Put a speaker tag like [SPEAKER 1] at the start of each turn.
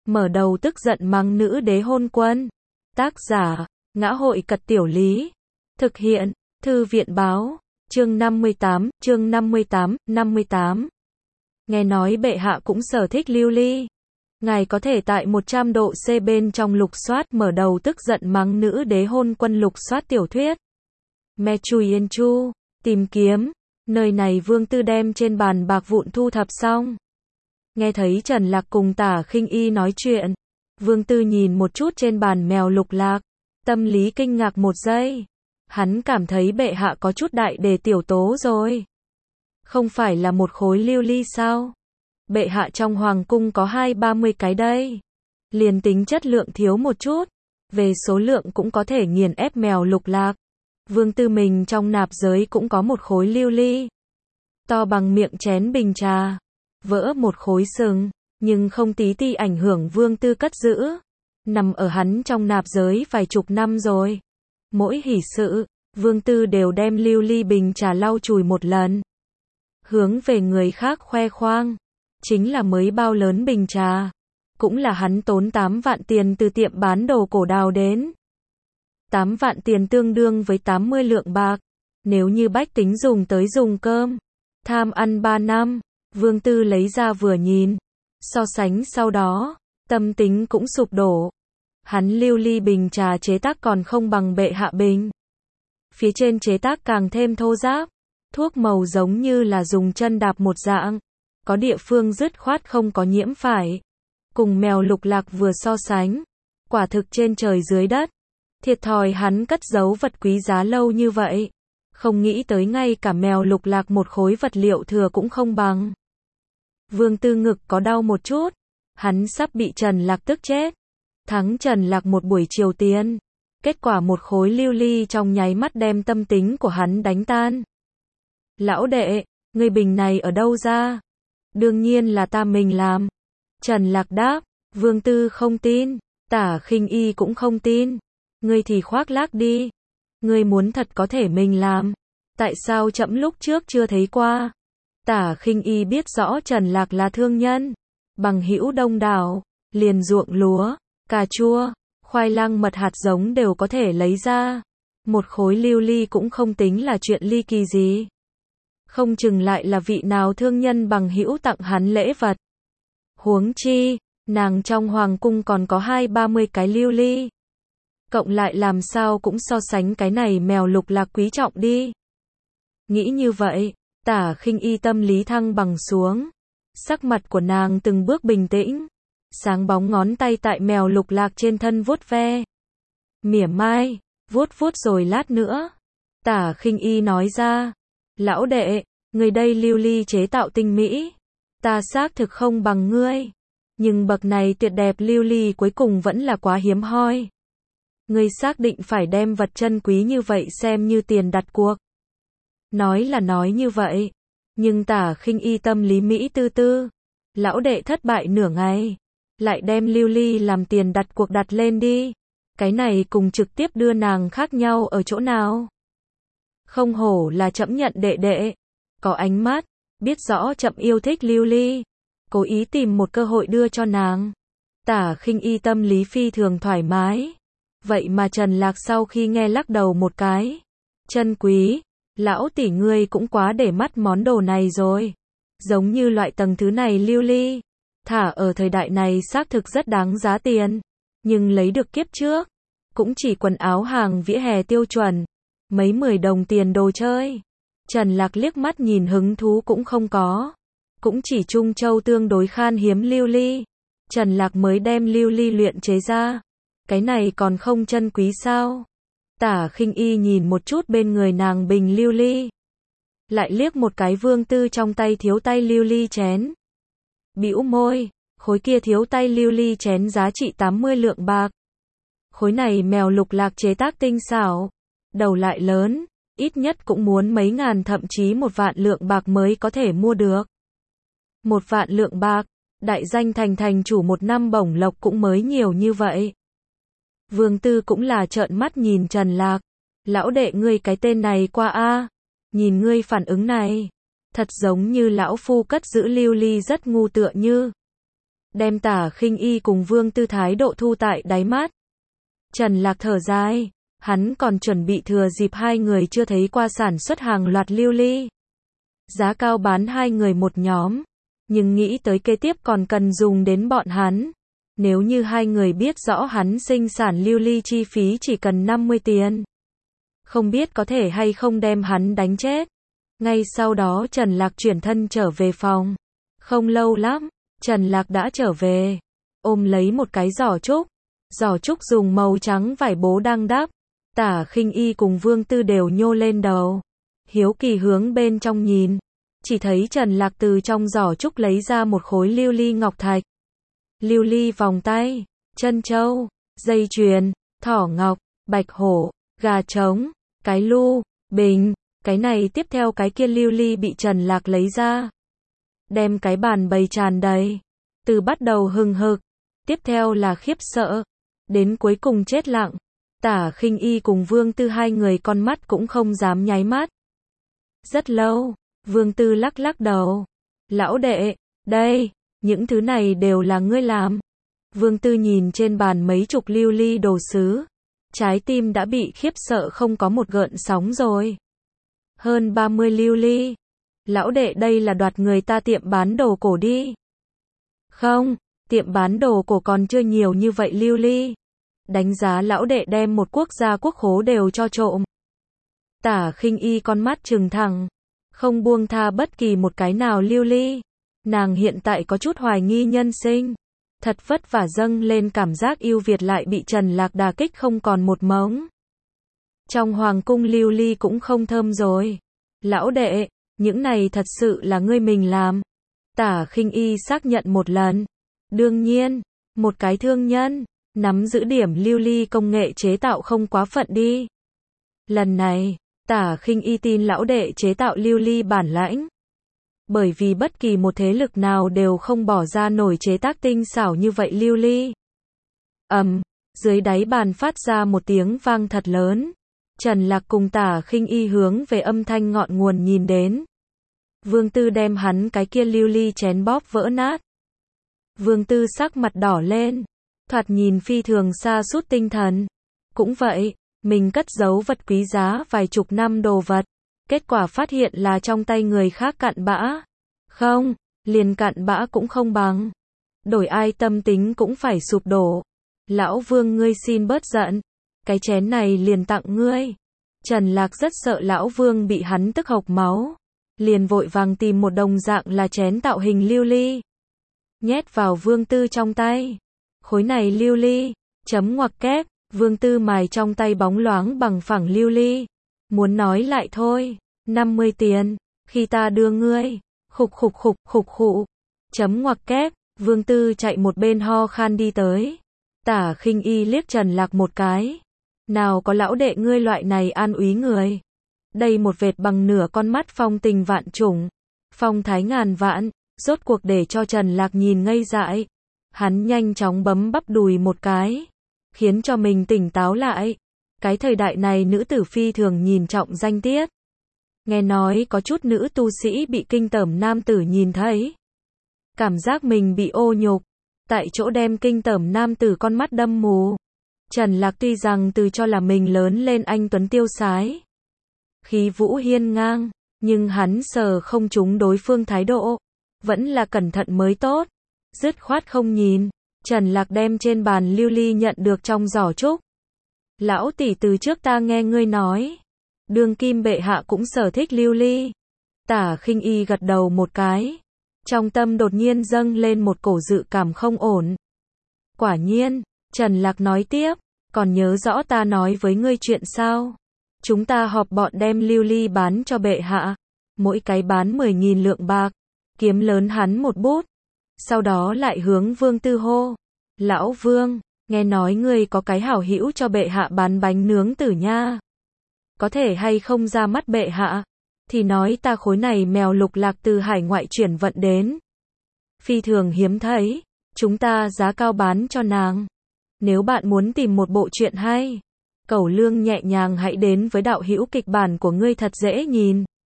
[SPEAKER 1] mở đầu tức giận mắng nữ đế hôn quân. Tác giả, Ngã hội Cật Tiểu Lý. Thực hiện, Thư viện Báo. Chương 58. Nghe nói bệ hạ cũng sở thích lưu ly. Ngài có thể tại 100 độ C bên trong lục soát mở đầu tức giận mắng nữ đế hôn quân lục soát tiểu thuyết. Me Chui Yên Chu, tìm kiếm. Nơi này Vương Tư đem trên bàn bạc vụn thu thập xong. Nghe thấy Trần Lạc cùng Tả Khinh Y nói chuyện. Vương Tư nhìn một chút trên bàn mèo lục lạc. Tâm lý kinh ngạc một giây. Hắn cảm thấy bệ hạ có chút đại đề tiểu tố rồi. Không phải là một khối lưu ly sao? Bệ hạ trong hoàng cung có 20-30 cái đây. Liền tính chất lượng thiếu một chút. Về số lượng cũng có thể nghiền ép mèo lục lạc. Vương Tư mình trong nạp giới cũng có một khối lưu ly. To bằng miệng chén bình trà. Vỡ một khối sừng. Nhưng không tí ti ảnh hưởng Vương Tư cất giữ. Nằm ở hắn trong nạp giới vài chục năm rồi. Mỗi hỷ sự, Vương Tư đều đem lưu ly bình trà lau chùi một lần. Hướng về người khác khoe khoang. Chính là mới bao lớn bình trà. Cũng là hắn tốn 8 vạn tiền từ tiệm bán đồ cổ đào đến. 8 vạn tiền tương đương với 80 lượng bạc. Nếu như bách tính dùng tới dùng cơm. Tham ăn 3 năm. Vương Tư lấy ra vừa nhìn. So sánh sau đó, tâm tính cũng sụp đổ. Hắn lưu ly bình trà chế tác còn không bằng bệ hạ bình. Phía trên chế tác càng thêm thô ráp. Thuốc màu giống như là dùng chân đạp một dạng. Có địa phương dứt khoát không có nhiễm phải. Cùng mèo lục lạc vừa so sánh. Quả thực trên trời dưới đất. Thiệt thòi hắn cất giấu vật quý giá lâu như vậy. Không nghĩ tới ngay cả mèo lục lạc một khối vật liệu thừa cũng không bằng. Vương Tư ngực có đau một chút. Hắn sắp bị Trần Lạc tức chết. Thắng Trần Lạc một buổi chiều tiền. Kết quả một khối lưu ly trong nháy mắt đem tâm tính của hắn đánh tan. Lão đệ, người bình này ở đâu ra? Đương nhiên là ta mình làm. Trần Lạc đáp. Vương Tư không tin. Tả Khinh Y cũng không tin. Ngươi thì khoác lác đi. Ngươi muốn thật có thể mình làm. Tại sao trẫm lúc trước chưa thấy qua? Tả Khinh Y biết rõ Trần Lạc là thương nhân. Bằng hữu đông đảo. Liền ruộng lúa, cà chua, khoai lang mật hạt giống đều có thể lấy ra. Một khối lưu ly cũng không tính là chuyện ly kỳ gì. Không chừng lại là vị nào thương nhân bằng hữu tặng hắn lễ vật. Huống chi, nàng trong hoàng cung còn có 20-30 cái lưu ly. Cộng lại làm sao cũng so sánh cái này mèo lục lạc quý trọng đi. Nghĩ như vậy, Tả Khinh Y tâm lý thăng bằng xuống. Sắc mặt của nàng từng bước bình tĩnh. Sáng bóng ngón tay tại mèo lục lạc trên thân vuốt ve. Mỉa mai, vuốt rồi lát nữa. Tả Khinh Y nói ra. Lão đệ, người đây lưu ly chế tạo tinh mỹ. Ta xác thực không bằng ngươi. Nhưng bậc này tuyệt đẹp lưu ly cuối cùng vẫn là quá hiếm hoi. Ngươi xác định phải đem vật chân quý như vậy xem như tiền đặt cuộc. Nói là nói như vậy. Nhưng Tả Khinh Y tâm lý mỹ tư tư. Lão đệ thất bại nửa ngày. Lại đem lưu ly làm tiền đặt cuộc đặt lên đi. Cái này cùng trực tiếp đưa nàng khác nhau ở chỗ nào? Không hổ là trẫm nhận đệ đệ. Có ánh mắt. Biết rõ trẫm yêu thích lưu ly. Cố ý tìm một cơ hội đưa cho nàng. Tả Khinh Y tâm lý phi thường thoải mái. Vậy mà Trần Lạc sau khi nghe lắc đầu một cái. Chân quý. Lão tỷ ngươi cũng quá để mắt món đồ này rồi. Giống như loại tầng thứ này lưu ly. Thả ở thời đại này xác thực rất đáng giá tiền. Nhưng lấy được kiếp trước. Cũng chỉ quần áo hàng vỉa hè tiêu chuẩn. Mấy 10 đồng tiền đồ chơi. Trần Lạc liếc mắt nhìn hứng thú cũng không có. Cũng chỉ Trung Châu tương đối khan hiếm lưu ly. Trần Lạc mới đem lưu ly luyện chế ra. Cái này còn không chân quý sao? Tả Khinh Y nhìn một chút bên người nàng bình lưu ly. Lại liếc một cái Vương Tư trong tay thiếu tay lưu ly chén. Bĩu môi, khối kia thiếu tay lưu ly chén giá trị 80 lượng bạc. Khối này mèo lục lạc chế tác tinh xảo. Đầu lại lớn, ít nhất cũng muốn mấy ngàn thậm chí 1 vạn lượng bạc mới có thể mua được. 1 vạn lượng bạc, đại danh thành chủ 1 năm bổng lộc cũng mới nhiều như vậy. Vương Tư cũng là trợn mắt nhìn Trần Lạc. Lão đệ ngươi cái tên này qua a. Nhìn ngươi phản ứng này. Thật giống như lão phu cất giữ lưu ly rất ngu tựa như. đem Tả Khinh Y cùng Vương Tư thái độ thu tại đáy mắt. Trần Lạc thở dài, hắn còn chuẩn bị thừa dịp hai người chưa thấy qua sản xuất hàng loạt lưu ly. Giá cao bán hai người một nhóm, nhưng nghĩ tới kế tiếp còn cần dùng đến bọn hắn. Nếu như hai người biết rõ hắn sinh sản lưu ly chi phí chỉ cần 50 tiền. Không biết có thể hay không đem hắn đánh chết. Ngay sau đó Trần Lạc chuyển thân trở về phòng. Không lâu lắm, Trần Lạc đã trở về. Ôm lấy một cái giỏ trúc. Giỏ trúc dùng màu trắng vải bố đang đắp. Tả Khinh Y cùng Vương Tư đều nhô lên đầu. Hiếu kỳ hướng bên trong nhìn. Chỉ thấy Trần Lạc từ trong giỏ trúc lấy ra một khối lưu ly ngọc thạch. Lưu ly vòng tay, chân châu, dây chuyền, thỏ ngọc, bạch hổ, gà trống, cái lu, bình, cái này tiếp theo cái kia lưu ly bị Trần Lạc lấy ra. Đem cái bàn bày tràn đầy. Từ bắt đầu hừng hực, tiếp theo là khiếp sợ, đến cuối cùng chết lặng. Tả Khinh Y cùng Vương Tư hai người con mắt cũng không dám nháy mắt. Rất lâu, Vương Tư lắc lắc đầu. Lão đệ, đây, những thứ này đều là ngươi làm. Vương Tư nhìn trên bàn mấy chục lưu ly đồ sứ. Trái tim đã bị khiếp sợ không có một gợn sóng rồi. Hơn 30 lưu ly. Lão đệ đây là đoạt người ta tiệm bán đồ cổ đi. Không, tiệm bán đồ cổ còn chưa nhiều như vậy lưu ly. Đánh giá lão đệ đem một quốc gia quốc khố đều cho trộm. Tả Khinh Y con mắt trừng thẳng, không buông tha bất kỳ một cái nào lưu ly. Nàng hiện tại có chút hoài nghi nhân sinh. Thật vất vả dâng lên cảm giác yêu Việt lại bị Trần Lạc đả kích không còn một mống. Trong hoàng cung lưu ly cũng không thơm rồi. Lão đệ, những này thật sự là ngươi mình làm. Tả Khinh Y xác nhận một lần. Đương nhiên, một cái thương nhân, nắm giữ điểm lưu ly công nghệ chế tạo không quá phận đi. Lần này, Tả Khinh Y tin lão đệ chế tạo lưu ly bản lãnh. Bởi vì bất kỳ một thế lực nào đều không bỏ ra nổi chế tác tinh xảo như vậy lưu ly. Dưới đáy bàn phát ra một tiếng vang thật lớn. Trần Lạc cùng Tả Khinh Y hướng về âm thanh ngọn nguồn nhìn đến. Vương Tư đem hắn cái kia lưu ly chén bóp vỡ nát. Vương Tư sắc mặt đỏ lên, thoạt nhìn phi thường sa sút tinh thần. Cũng vậy, mình cất giấu vật quý giá vài chục năm đồ vật, kết quả phát hiện là trong tay người khác cặn bã. Không, liền cặn bã cũng không bằng. Đổi ai tâm tính cũng phải sụp đổ. Lão Vương ngươi xin bớt giận, cái chén này liền tặng ngươi. Trần Lạc rất sợ Lão Vương bị hắn tức hộc máu. Liền vội vàng tìm một đồng dạng là chén tạo hình lưu ly. Nhét vào Vương Tư trong tay. Khối này lưu ly, chấm ngoặc kép, Vương Tư mài trong tay bóng loáng bằng phẳng lưu ly. Muốn nói lại thôi, 50 tiền, khi ta đưa ngươi, khục khục khục khục khụ. Chấm ngoặc kép, Vương Tư chạy một bên ho khan đi tới. Tả Khinh Y liếc Trần Lạc một cái. Nào có lão đệ ngươi loại này an úy người. Đây một vệt bằng nửa con mắt phong tình vạn trùng, phong thái ngàn vạn, rốt cuộc để cho Trần Lạc nhìn ngây dại. Hắn nhanh chóng bấm bắp đùi một cái, khiến cho mình tỉnh táo lại. Cái thời đại này nữ tử phi thường nhìn trọng danh tiết. Nghe nói có chút nữ tu sĩ bị kinh tởm nam tử nhìn thấy. Cảm giác mình bị ô nhục, tại chỗ đem kinh tởm nam tử con mắt đâm mù. Trần Lạc tuy rằng từ cho là mình lớn lên anh tuấn tiêu sái, khí vũ hiên ngang, nhưng hắn sờ không trúng đối phương thái độ. Vẫn là cẩn thận mới tốt. Dứt khoát không nhìn. Trần Lạc đem trên bàn lưu ly nhận được trong giỏ trúc. Lão tỷ từ trước ta nghe ngươi nói. Đương kim bệ hạ cũng sở thích lưu ly. Tả Khinh Y gật đầu một cái. Trong tâm đột nhiên dâng lên một cổ dự cảm không ổn. Quả nhiên, Trần Lạc nói tiếp. Còn nhớ rõ ta nói với ngươi chuyện sao? Chúng ta họp bọn đem lưu ly bán cho bệ hạ. Mỗi cái bán 10.000 lượng bạc. Kiếm lớn hắn một bút. Sau đó lại hướng Vương Tư hô. Lão Vương, nghe nói ngươi có cái hảo hữu cho bệ hạ bán bánh nướng tử nha. Có thể hay không ra mắt bệ hạ? Thì nói ta khối này mèo lục lạc từ hải ngoại chuyển vận đến. Phi thường hiếm thấy. Chúng ta giá cao bán cho nàng. Nếu bạn muốn tìm một bộ truyện hay, cẩu lương nhẹ nhàng hãy đến với đạo hữu kịch bản của ngươi thật dễ nhìn.